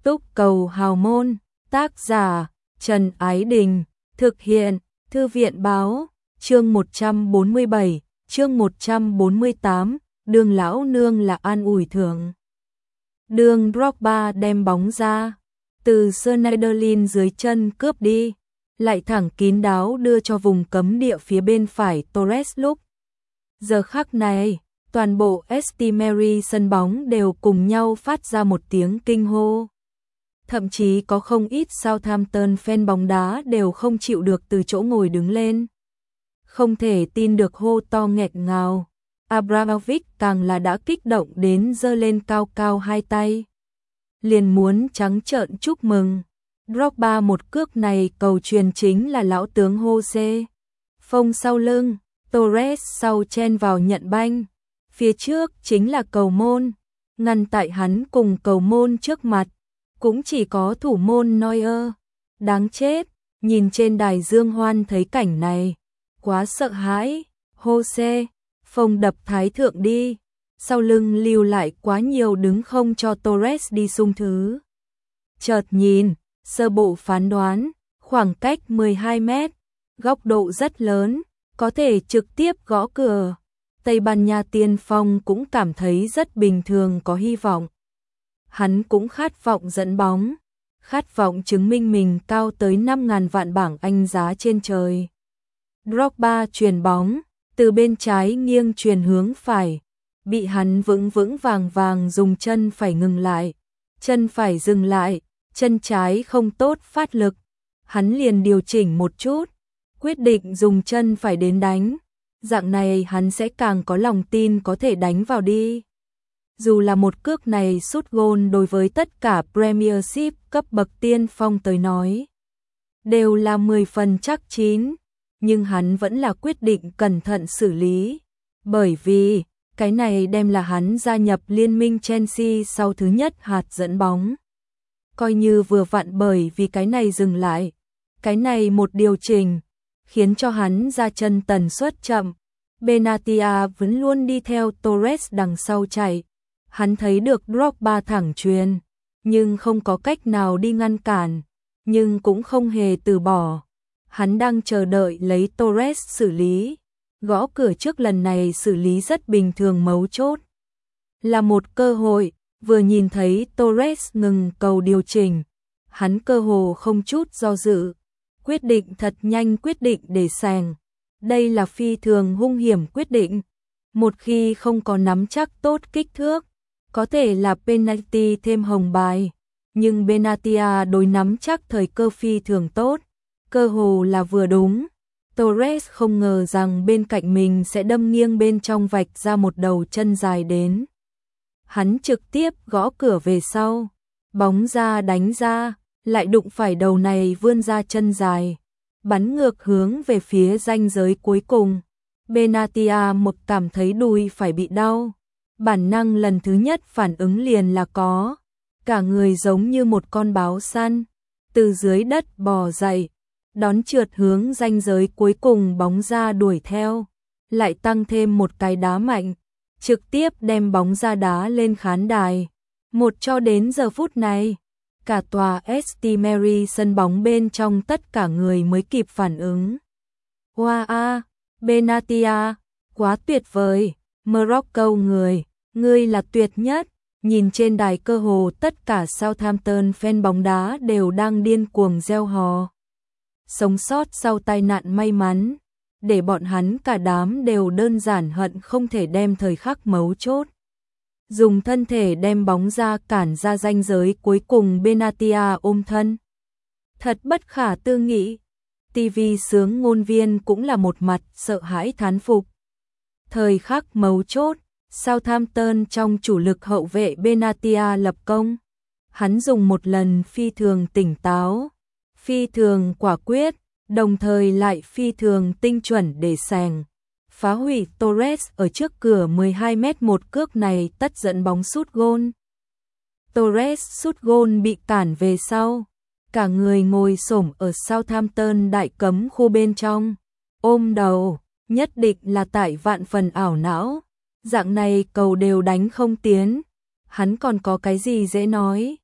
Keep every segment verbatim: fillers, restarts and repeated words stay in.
Túc cầu hào môn, tác giả Trần Ái Đình, thực hiện Thư viện Báo, chương một trăm bốn mươi bảy, chương một trăm bốn mươi tám, Đường lão nương là an ủi thưởng. Đường Drogba đem bóng ra, từ Schneiderlin dưới chân cướp đi, lại thẳng kín đáo đưa cho vùng cấm địa phía bên phải Torres lúc. Giờ khắc này, toàn bộ Estuary sân bóng đều cùng nhau phát ra một tiếng kinh hô. Thậm chí có không ít Southampton fan bóng đá đều không chịu được từ chỗ ngồi đứng lên. Không thể tin được hô to nghẹt ngào. Abramovich càng là đã kích động đến giơ lên cao cao hai tay. Liền muốn trắng trợn chúc mừng. Drogba một cước này cầu truyền chính là lão tướng Jose. Phong sau lưng, Torres sau chen vào nhận banh. Phía trước chính là cầu môn. Ngăn tại hắn cùng cầu môn trước mặt. Cũng chỉ có thủ môn Neuer. Đáng chết, nhìn trên đài Dương Hoan thấy cảnh này. Quá sợ hãi, Jose, Phong đập thái thượng đi. Sau lưng lưu lại quá nhiều đứng không cho Torres đi sung thứ. Chợt nhìn, sơ bộ phán đoán, khoảng cách mười hai mét, góc độ rất lớn, có thể trực tiếp gõ cửa. Tây Ban Nha tiên phong cũng cảm thấy rất bình thường có hy vọng. Hắn cũng khát vọng dẫn bóng, khát vọng chứng minh mình cao tới năm ngàn vạn bảng Anh giá trên trời. Drogba chuyền bóng, từ bên trái nghiêng chuyền hướng phải, bị hắn vững vững vàng vàng dùng chân phải ngừng lại. Chân phải dừng lại, chân trái không tốt phát lực. Hắn liền điều chỉnh một chút, quyết định dùng chân phải đến đánh. Dạng này hắn sẽ càng có lòng tin có thể đánh vào đi. Dù là một cước này sút gôn đối với tất cả Premiership cấp bậc tiên phong tới nói, đều là mười phần chắc chín, nhưng hắn vẫn là quyết định cẩn thận xử lý. Bởi vì, cái này đem là hắn gia nhập liên minh Chelsea sau thứ nhất hạt dẫn bóng. Coi như vừa vặn bởi vì cái này dừng lại, cái này một điều chỉnh, khiến cho hắn ra chân tần suất chậm. Benatia vẫn luôn đi theo Torres đằng sau chạy. Hắn thấy được Drogba thẳng chuyền, nhưng không có cách nào đi ngăn cản, nhưng cũng không hề từ bỏ. Hắn đang chờ đợi lấy Torres xử lý. Gõ cửa trước lần này xử lý rất bình thường, mấu chốt là một cơ hội. Vừa nhìn thấy Torres ngừng cầu điều chỉnh, hắn cơ hồ không chút do dự, quyết định thật nhanh quyết định để sàng. Đây là phi thường hung hiểm quyết định. Một khi không có nắm chắc tốt kích thước, có thể là penalty thêm hồng bài. Nhưng Benatia đối nắm chắc thời cơ phi thường tốt, cơ hồ là vừa đúng. Torres không ngờ rằng bên cạnh mình sẽ đâm nghiêng bên trong vạch ra một đầu chân dài đến. Hắn trực tiếp gõ cửa về sau, bóng ra đánh ra, lại đụng phải đầu này vươn ra chân dài, bắn ngược hướng về phía ranh giới cuối cùng. Benatia một cảm thấy đùi phải bị đau, bản năng lần thứ nhất phản ứng liền là có, cả người giống như một con báo săn, từ dưới đất bò dậy, đón trượt hướng ranh giới cuối cùng, bóng ra đuổi theo, lại tăng thêm một cái đá mạnh, trực tiếp đem bóng ra đá lên khán đài. Một cho đến giờ phút này, cả tòa Estuary sân bóng bên trong tất cả người mới kịp phản ứng. Wow, a, Benatia, quá tuyệt vời, Morocco người, ngươi là tuyệt nhất. Nhìn trên đài cơ hồ tất cả Southampton fan bóng đá đều đang điên cuồng reo hò. Sống sót sau tai nạn may mắn, để bọn hắn cả đám đều đơn giản hận không thể đem thời khắc mấu chốt. Dùng thân thể đem bóng ra cản ra ranh giới cuối cùng. Benatia ôm thân. Thật bất khả tư nghị. ti vi sướng ngôn viên cũng là một mặt sợ hãi thán phục. Thời khắc mấu chốt, Southampton trong chủ lực hậu vệ Benatia lập công. Hắn dùng một lần phi thường tỉnh táo, phi thường quả quyết, đồng thời lại phi thường tinh chuẩn để sàng, phá hủy Torres ở trước cửa mười hai mét. Một cước này tất dẫn bóng sút gôn. Torres sút gôn bị cản về sau, cả người ngồi xổm ở Southampton đại cấm khu bên trong, ôm đầu, nhất định là tại vạn phần ảo não. Dạng này cầu đều đánh không tiến, hắn còn có cái gì dễ nói.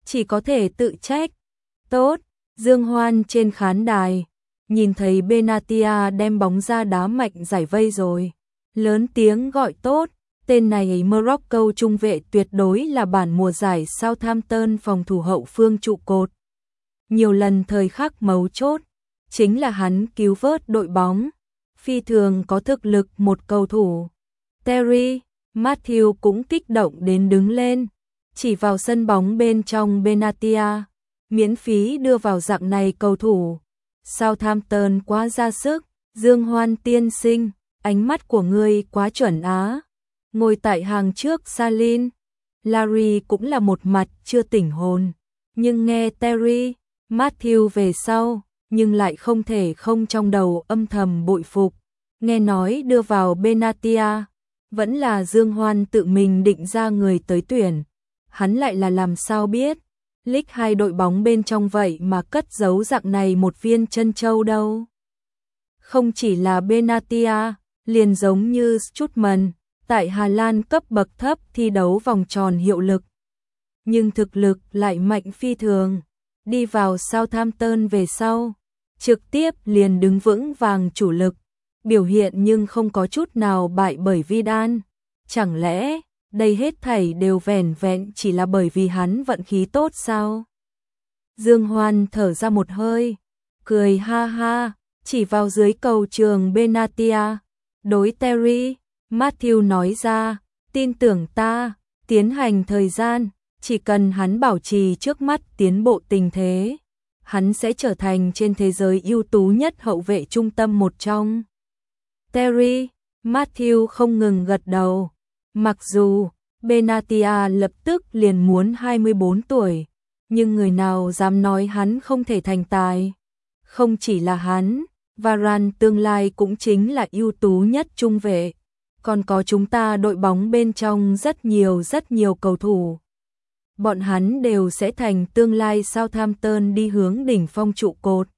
chỉ có thể tự trách. Tốt, Dương Hoan trên khán đài, nhìn thấy Benatia đem bóng ra đá mạnh giải vây rồi. Lớn tiếng gọi tốt, tên này Morocco trung vệ tuyệt đối là bản mùa giải Southampton phòng thủ hậu phương trụ cột. Nhiều lần thời khắc mấu chốt, chính là hắn cứu vớt đội bóng. Phi thường có thực lực một cầu thủ. Terry, Matthew cũng kích động đến đứng lên, chỉ vào sân bóng bên trong Benatia, miễn phí đưa vào dạng này cầu thủ. Southampton quá ra sức, Dương Hoan tiên sinh, ánh mắt của ngươi quá chuẩn á. Ngồi tại hàng trước Salin, Larry cũng là một mặt chưa tỉnh hồn, nhưng nghe Terry, Matthew về sau, nhưng lại không thể không trong đầu âm thầm bội phục. Nghe nói đưa vào Benatia, vẫn là Dương Hoan tự mình định ra người tới tuyển. Hắn lại là làm sao biết, League hai đội bóng bên trong vậy mà cất giấu dạng này một viên chân châu đâu. Không chỉ là Benatia, liền giống như Strootman, tại Hà Lan cấp bậc thấp thi đấu vòng tròn hiệu lực. Nhưng thực lực lại mạnh phi thường, đi vào Southampton về sau, trực tiếp liền đứng vững vàng chủ lực, biểu hiện nhưng không có chút nào bại bởi Vidal. Chẳng lẽ, đây hết thảy đều vẻn vẹn chỉ là bởi vì hắn vận khí tốt sao? Dương Hoan thở ra một hơi, cười ha ha, chỉ vào dưới cầu trường Benatia, đối Terry, Matthew nói ra, tin tưởng ta, tiến hành thời gian, chỉ cần hắn bảo trì trước mắt tiến bộ tình thế, hắn sẽ trở thành trên thế giới ưu tú nhất hậu vệ trung tâm một trong. Terry, Matthew không ngừng gật đầu, mặc dù Benatia lập tức liền muốn hai mươi bốn tuổi, nhưng người nào dám nói hắn không thể thành tài. Không chỉ là hắn, Varane tương lai cũng chính là ưu tú nhất trung vệ, còn có chúng ta đội bóng bên trong rất nhiều rất nhiều cầu thủ. Bọn hắn đều sẽ thành tương lai Southampton đi hướng đỉnh phong trụ cột.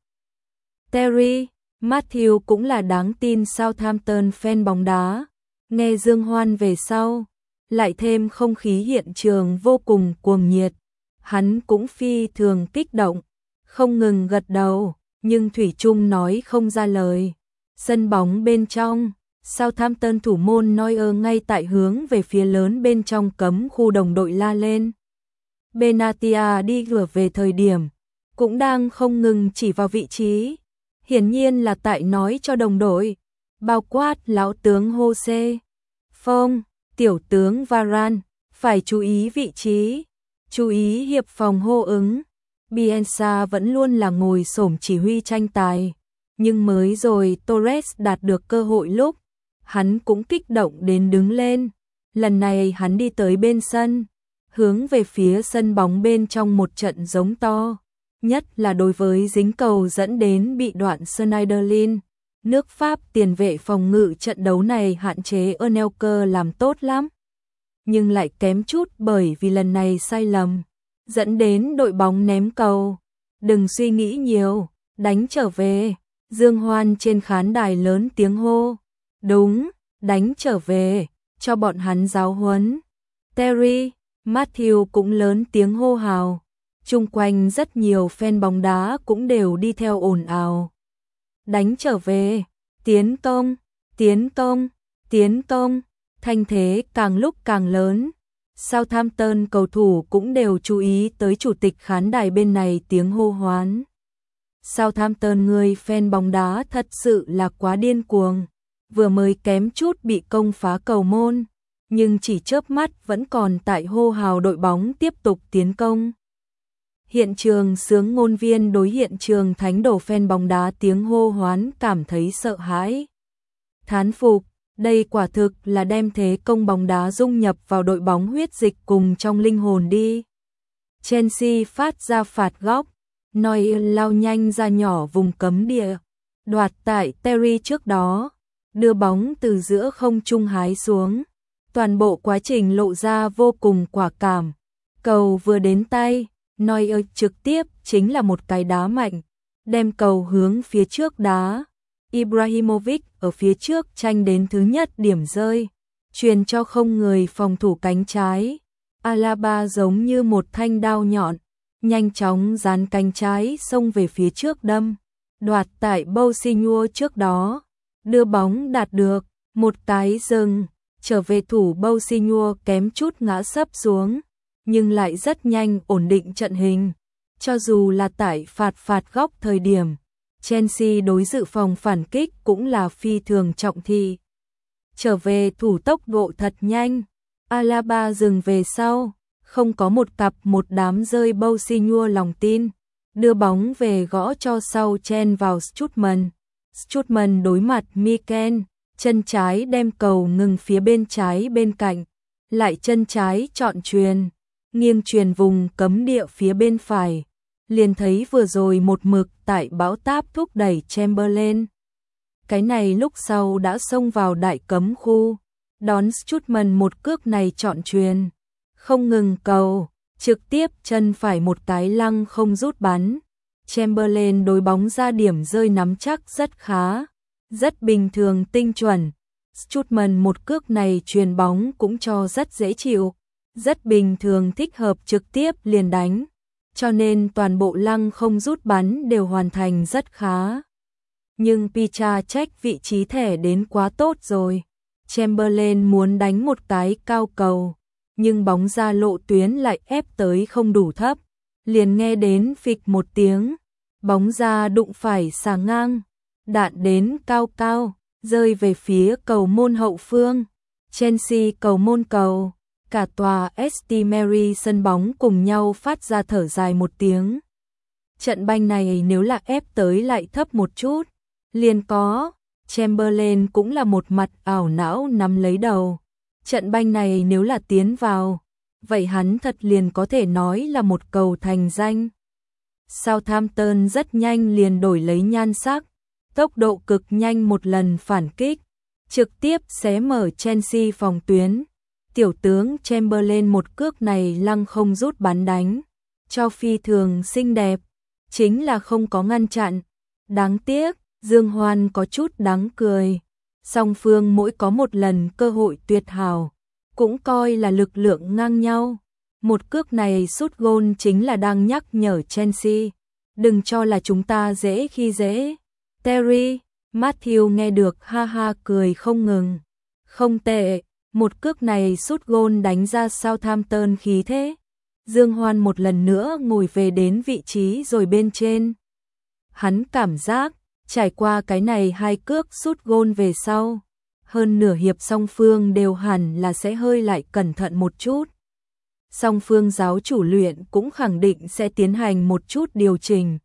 Terry, Matthew cũng là đáng tin Southampton fan bóng đá. Nghe Dương Hoan về sau, lại thêm không khí hiện trường vô cùng cuồng nhiệt. Hắn cũng phi thường kích động, không ngừng gật đầu, nhưng thủy chung nói không ra lời. Sân bóng bên trong, Southampton thủ môn Neuer ngay tại hướng về phía lớn bên trong cấm khu đồng đội la lên. Benatia đi ngửa về thời điểm, cũng đang không ngừng chỉ vào vị trí. Hiển nhiên là tại nói cho đồng đội, bao quát lão tướng Jose Phong, tiểu tướng Varane, phải chú ý vị trí, chú ý hiệp phòng hô ứng. Bielsa vẫn luôn là ngồi xổm chỉ huy tranh tài, nhưng mới rồi Torres đạt được cơ hội lúc, hắn cũng kích động đến đứng lên. Lần này hắn đi tới bên sân, hướng về phía sân bóng bên trong một trận giống to, nhất là đối với dính cầu dẫn đến bị đoạn Schneiderlin. Nước Pháp tiền vệ phòng ngự trận đấu này hạn chế Anelka làm tốt lắm, nhưng lại kém chút bởi vì lần này sai lầm, dẫn đến đội bóng ném cầu. Đừng suy nghĩ nhiều, đánh trở về. Dương Hoan trên khán đài lớn tiếng hô. Đúng, đánh trở về, cho bọn hắn giáo huấn. Terry, Matthew cũng lớn tiếng hô hào. Chung quanh rất nhiều fan bóng đá cũng đều đi theo ồn ào. Đánh trở về, tiến công, tiến công, tiến công, thanh thế càng lúc càng lớn. Southampton cầu thủ cũng đều chú ý tới chủ tịch khán đài bên này tiếng hô hoán. Southampton người fan bóng đá thật sự là quá điên cuồng, vừa mới kém chút bị công phá cầu môn, nhưng chỉ chớp mắt vẫn còn tại hô hào đội bóng tiếp tục tiến công. Hiện trường sướng ngôn viên đối hiện trường thánh đổ fan bóng đá tiếng hô hoán cảm thấy sợ hãi. Thán phục, đây quả thực là đem thế công bóng đá dung nhập vào đội bóng huyết dịch cùng trong linh hồn đi. Chelsea phát ra phạt góc, Neuer lao nhanh ra nhỏ vùng cấm địa, đoạt tại Terry trước đó, đưa bóng từ giữa không trung hái xuống. Toàn bộ quá trình lộ ra vô cùng quả cảm. Cầu vừa đến tay, Neuer trực tiếp chính là một cái đá mạnh, đem cầu hướng phía trước đá. Ibrahimovic ở phía trước tranh đến thứ nhất điểm rơi, truyền cho không người phòng thủ cánh trái. Alaba giống như một thanh đao nhọn, nhanh chóng dán cánh trái xông về phía trước đâm, đoạt tại Bousignol trước đó, đưa bóng đạt được, một cái dừng, trở về thủ Bousignol kém chút ngã sấp xuống, nhưng lại rất nhanh ổn định trận hình. Cho dù là tại phạt phạt góc thời điểm, Chelsea đối dự phòng phản kích cũng là phi thường trọng thị. Trở về thủ tốc độ thật nhanh, Alaba dừng về sau, không có một cặp một đám rơi Bousignol lòng tin, đưa bóng về gõ cho sau chen vào Strootman. Strootman đối mặt Mikel, chân trái đem cầu ngừng phía bên trái bên cạnh, lại chân trái chọn chuyền, nghiêng chuyền vùng cấm địa phía bên phải, liền thấy vừa rồi một mực tại bão táp thúc đẩy Chamberlain. Cái này lúc sau đã xông vào đại cấm khu, đón Strootman một cước này chọn chuyền, không ngừng cầu, trực tiếp chân phải một cái lăng không rút bắn. Chamberlain đối bóng ra điểm rơi nắm chắc rất khá, rất bình thường tinh chuẩn. Strootman một cước này chuyền bóng cũng cho rất dễ chịu, rất bình thường thích hợp trực tiếp liền đánh, cho nên toàn bộ lăng không rút bắn đều hoàn thành rất khá. Nhưng Picha trách vị trí thẻ đến quá tốt rồi. Chamberlain muốn đánh một cái cao cầu, nhưng bóng ra lộ tuyến lại ép tới không đủ thấp, liền nghe đến phịch một tiếng, bóng ra đụng phải xà ngang, đạn đến cao cao, rơi về phía cầu môn hậu phương. Chelsea cầu môn cầu, cả tòa St Mary sân bóng cùng nhau phát ra thở dài một tiếng. Trận banh này nếu là ép tới lại thấp một chút, liền có, Chamberlain cũng là một mặt ảo não nắm lấy đầu. Trận banh này nếu là tiến vào, vậy hắn thật liền có thể nói là một cầu thành danh. Southampton rất nhanh liền đổi lấy nhan sắc, tốc độ cực nhanh một lần phản kích, trực tiếp xé mở Chelsea phòng tuyến. Tiểu tướng Chamberlain một cước này lăng không rút bắn đánh, cho phi thường xinh đẹp, chính là không có ngăn chặn. Đáng tiếc, Dương Hoan có chút đáng cười. Song phương mỗi có một lần cơ hội tuyệt hảo, cũng coi là lực lượng ngang nhau. Một cước này sút gôn chính là đang nhắc nhở Chelsea, đừng cho là chúng ta dễ khi dễ. Terry, Matthew nghe được ha ha cười không ngừng. Không tệ, một cước này sút gôn đánh ra Southampton khí thế. Dương Hoan một lần nữa ngồi về đến vị trí rồi bên trên. Hắn cảm giác, trải qua cái này hai cước sút gôn về sau, hơn nửa hiệp song phương đều hẳn là sẽ hơi lại cẩn thận một chút. Song phương giáo chủ luyện cũng khẳng định sẽ tiến hành một chút điều chỉnh.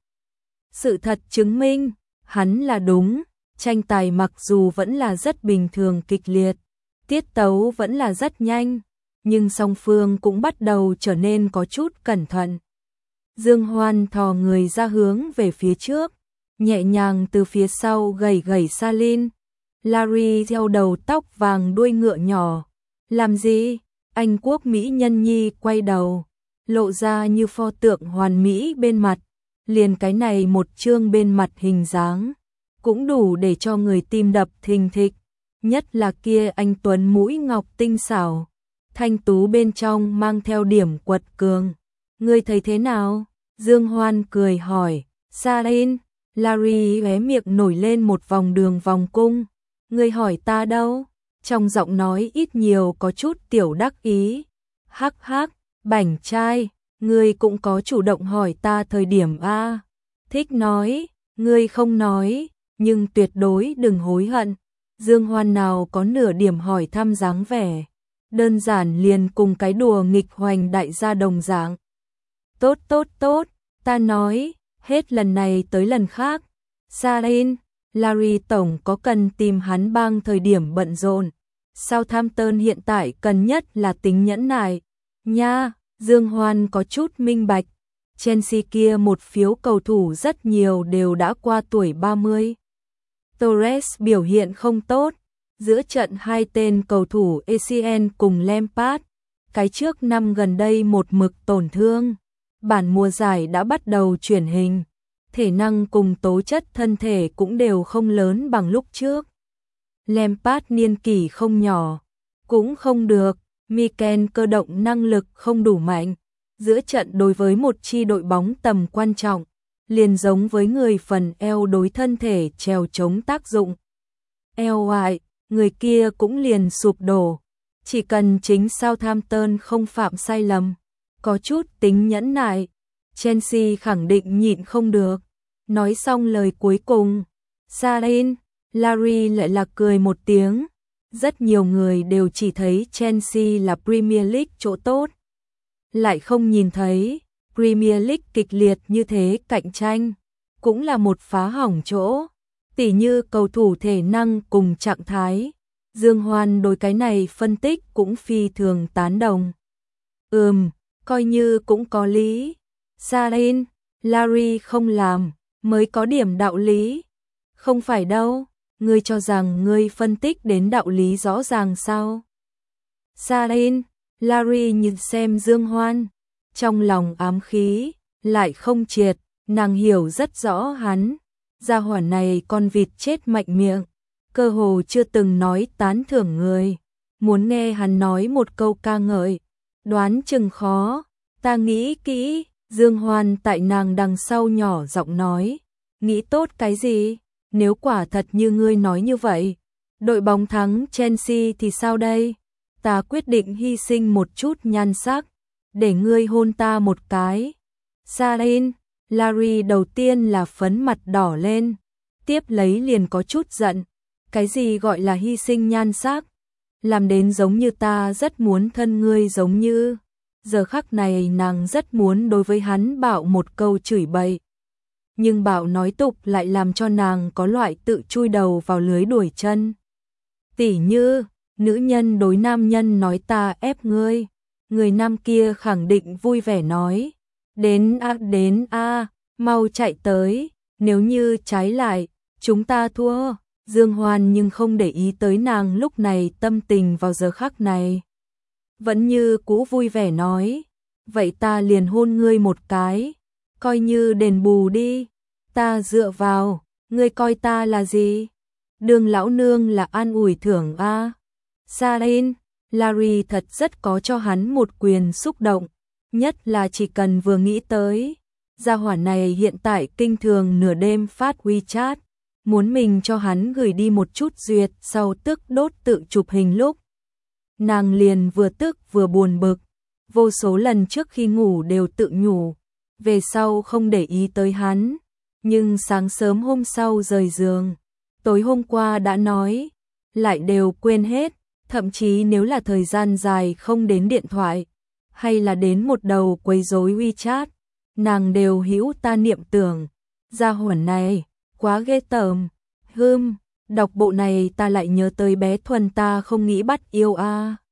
Sự thật chứng minh, hắn là đúng, tranh tài mặc dù vẫn là rất bình thường kịch liệt, tiết tấu vẫn là rất nhanh, nhưng song phương cũng bắt đầu trở nên có chút cẩn thận. Dương Hoan thò người ra hướng về phía trước, nhẹ nhàng từ phía sau gẩy gẩy Salin. Larry theo đầu tóc vàng đuôi ngựa nhỏ. Làm gì? Anh quốc Mỹ nhân nhi quay đầu, lộ ra như pho tượng hoàn mỹ bên mặt. Liền cái này một chương bên mặt hình dáng, cũng đủ để cho người tim đập thình thịch. Nhất là kia anh tuấn mũi ngọc tinh xảo, thanh tú bên trong mang theo điểm quật cường. Ngươi thấy thế nào? Dương Hoan cười hỏi. Salin. Larry hé miệng nổi lên một vòng đường vòng cung. Ngươi hỏi ta đâu? Trong giọng nói ít nhiều có chút tiểu đắc ý. Hắc hắc, bảnh trai, ngươi cũng có chủ động hỏi ta thời điểm a. Thích nói, ngươi không nói, nhưng tuyệt đối đừng hối hận. Dương Hoan nào có nửa điểm hỏi thăm dáng vẻ, đơn giản liền cùng cái đùa nghịch hoành đại gia đồng dạng. Tốt tốt tốt, ta nói, hết lần này tới lần khác. Salin, Larry tổng có cần tìm hắn bang thời điểm bận rộn. Southampton hiện tại cần nhất là tính nhẫn nại. Nha, Dương Hoan có chút minh bạch. Chelsea kia một phiếu cầu thủ rất nhiều đều đã qua tuổi ba mươi. Torres biểu hiện không tốt. Giữa trận hai tên cầu thủ a xê en cùng Lampard, cái trước năm gần đây một mực tổn thương. Bản mùa giải đã bắt đầu chuyển hình, thể năng cùng tố chất thân thể cũng đều không lớn bằng lúc trước. Lampard niên kỷ không nhỏ, cũng không được, Mikel cơ động năng lực không đủ mạnh, giữa trận đối với một chi đội bóng tầm quan trọng, liền giống với người phần eo đối thân thể trèo chống tác dụng. Eo hoại, người kia cũng liền sụp đổ. Chỉ cần chính Southampton không phạm sai lầm, có chút tính nhẫn nại, Chelsea khẳng định nhịn không được. Nói xong lời cuối cùng, Sarin, Larry lại là cười một tiếng. Rất nhiều người đều chỉ thấy Chelsea là Premier League chỗ tốt, lại không nhìn thấy Premier League kịch liệt như thế cạnh tranh, cũng là một phá hỏng chỗ, tỉ như cầu thủ thể năng cùng trạng thái. Dương Hoan đối cái này phân tích cũng phi thường tán đồng. Ừm, coi như cũng có lý. Sarin, Larry không làm, mới có điểm đạo lý. Không phải đâu, ngươi cho rằng ngươi phân tích đến đạo lý rõ ràng sao? Sarin, Larry nhìn xem Dương Hoan, trong lòng ám khí, lại không triệt, nàng hiểu rất rõ hắn. Gia hỏa này con vịt chết mạnh miệng, cơ hồ chưa từng nói tán thưởng người. Muốn nghe hắn nói một câu ca ngợi, đoán chừng khó. Ta nghĩ kỹ. Dương Hoan tại nàng đằng sau nhỏ giọng nói, nghĩ tốt cái gì? Nếu quả thật như ngươi nói như vậy, đội bóng thắng Chelsea thì sao đây? Ta quyết định hy sinh một chút nhan sắc, để ngươi hôn ta một cái. Sarin, Larry đầu tiên là phấn mặt đỏ lên, tiếp lấy liền có chút giận. Cái gì gọi là hy sinh nhan sắc? Làm đến giống như ta rất muốn thân ngươi giống như. Giờ khắc này nàng rất muốn đối với hắn bạo một câu chửi bậy. Nhưng bạo nói tục lại làm cho nàng có loại tự chui đầu vào lưới đuổi chân. Tỉ như, nữ nhân đối nam nhân nói ta ép ngươi. Người nam kia khẳng định vui vẻ nói. Đến a đến a mau chạy tới. Nếu như trái lại, chúng ta thua. Dương Hoan nhưng không để ý tới nàng lúc này tâm tình vào giờ khắc này. Vẫn như cũ vui vẻ nói, vậy ta liền hôn ngươi một cái, coi như đền bù đi, ta dựa vào, ngươi coi ta là gì? Đường lão nương là an ủi thưởng a. À. Sarin, Larry thật rất có cho hắn một quyền xúc động, nhất là chỉ cần vừa nghĩ tới, gia hỏa này hiện tại kinh thường nửa đêm phát WeChat, muốn mình cho hắn gửi đi một chút duyệt sau tức đốt tự chụp hình lúc. Nàng liền vừa tức vừa buồn bực, vô số lần trước khi ngủ đều tự nhủ, về sau không để ý tới hắn, nhưng sáng sớm hôm sau rời giường, tối hôm qua đã nói, lại đều quên hết, thậm chí nếu là thời gian dài không đến điện thoại, hay là đến một đầu quấy rối WeChat, nàng đều hữu ta niệm tưởng, gia hỏa này, quá ghê tởm, hưm. Đọc bộ này ta lại nhớ tới bé Thuần ta không nghĩ bắt yêu a. À.